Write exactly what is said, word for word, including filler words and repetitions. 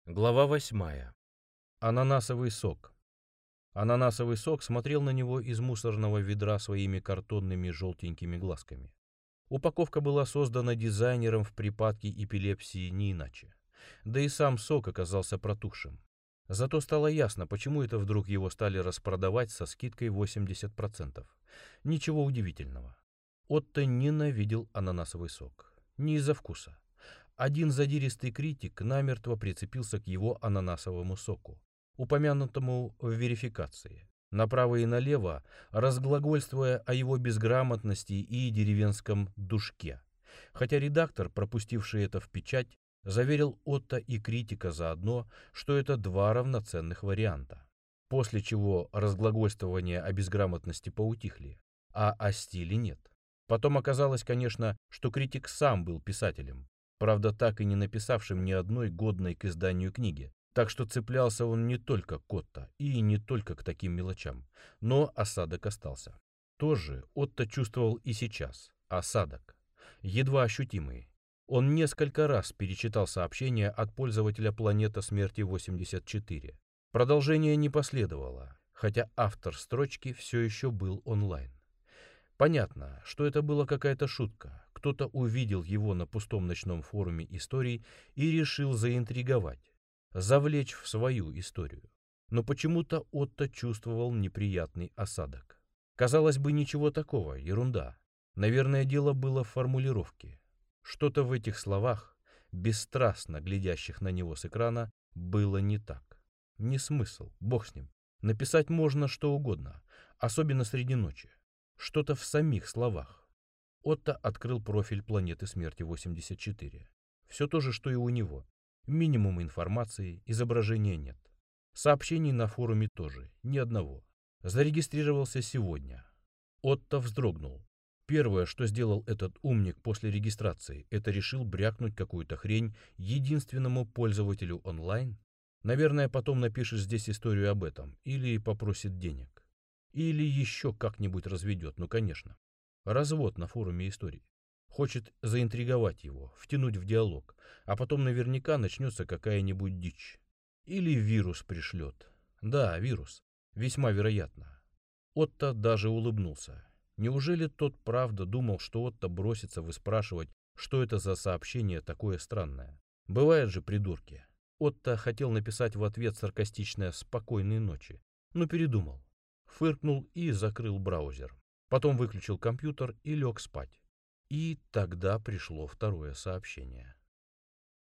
Глава восьмая. Ананасовый сок. Ананасовый сок смотрел на него из мусорного ведра своими картонными желтенькими глазками. Упаковка была создана дизайнером в припадке эпилепсии не иначе. Да и сам сок оказался протухшим. Зато стало ясно, почему это вдруг его стали распродавать со скидкой восемьдесят процентов. Ничего удивительного. Отто ненавидел ананасовый сок. Не из-за вкуса. Один задиристый критик намертво прицепился к его ананасовому соку, упомянутому в верификации, направо и налево, разглагольствуя о его безграмотности и деревенском душке. Хотя редактор, пропустивший это в печать, заверил Отто и критика заодно, что это два равноценных варианта. После чего разглагольствования о безграмотности поутихли, а о стиле нет. Потом оказалось, конечно, что критик сам был писателем, правда, так и не написавшим ни одной годной к изданию книги, так что цеплялся он не только к Отто и не только к таким мелочам, но осадок остался. Тоже Отто чувствовал и сейчас. Осадок. Едва ощутимый. Он несколько раз перечитал сообщение от пользователя «Планета Смерти восемьдесят четыре». Продолжение не последовало, хотя автор строчки все еще был онлайн. Понятно, что это была какая-то шутка. Кто-то увидел его на пустом ночном форуме историй и решил заинтриговать, завлечь в свою историю. Но почему-то Отто чувствовал неприятный осадок. Казалось бы, ничего такого, ерунда. Наверное, дело было в формулировке. Что-то в этих словах, бесстрастно глядящих на него с экрана, было не так. Не смысл, бог с ним. Написать можно что угодно, особенно среди ночи. Что-то в самих словах. Отто открыл профиль «Планеты Смерти восемьдесят четыре». Все то же, что и у него. Минимум информации, изображения нет. Сообщений на форуме тоже, ни одного. Зарегистрировался сегодня. Отто вздрогнул. Первое, что сделал этот умник после регистрации, это решил брякнуть какую-то хрень единственному пользователю онлайн. Наверное, потом напишет здесь историю об этом или попросит денег. Или еще как-нибудь разведет, ну конечно. Развод на форуме историй. Хочет заинтриговать его, втянуть в диалог, а потом наверняка начнется какая-нибудь дичь. Или вирус пришлет. Да, вирус. Весьма вероятно. Отто даже улыбнулся. Неужели тот правда думал, что Отто бросится выспрашивать, что это за сообщение такое странное? Бывают же придурки. Отто хотел написать в ответ саркастичное «спокойной ночи», но передумал. Фыркнул и закрыл браузер. Потом выключил компьютер и лег спать. И тогда пришло второе сообщение.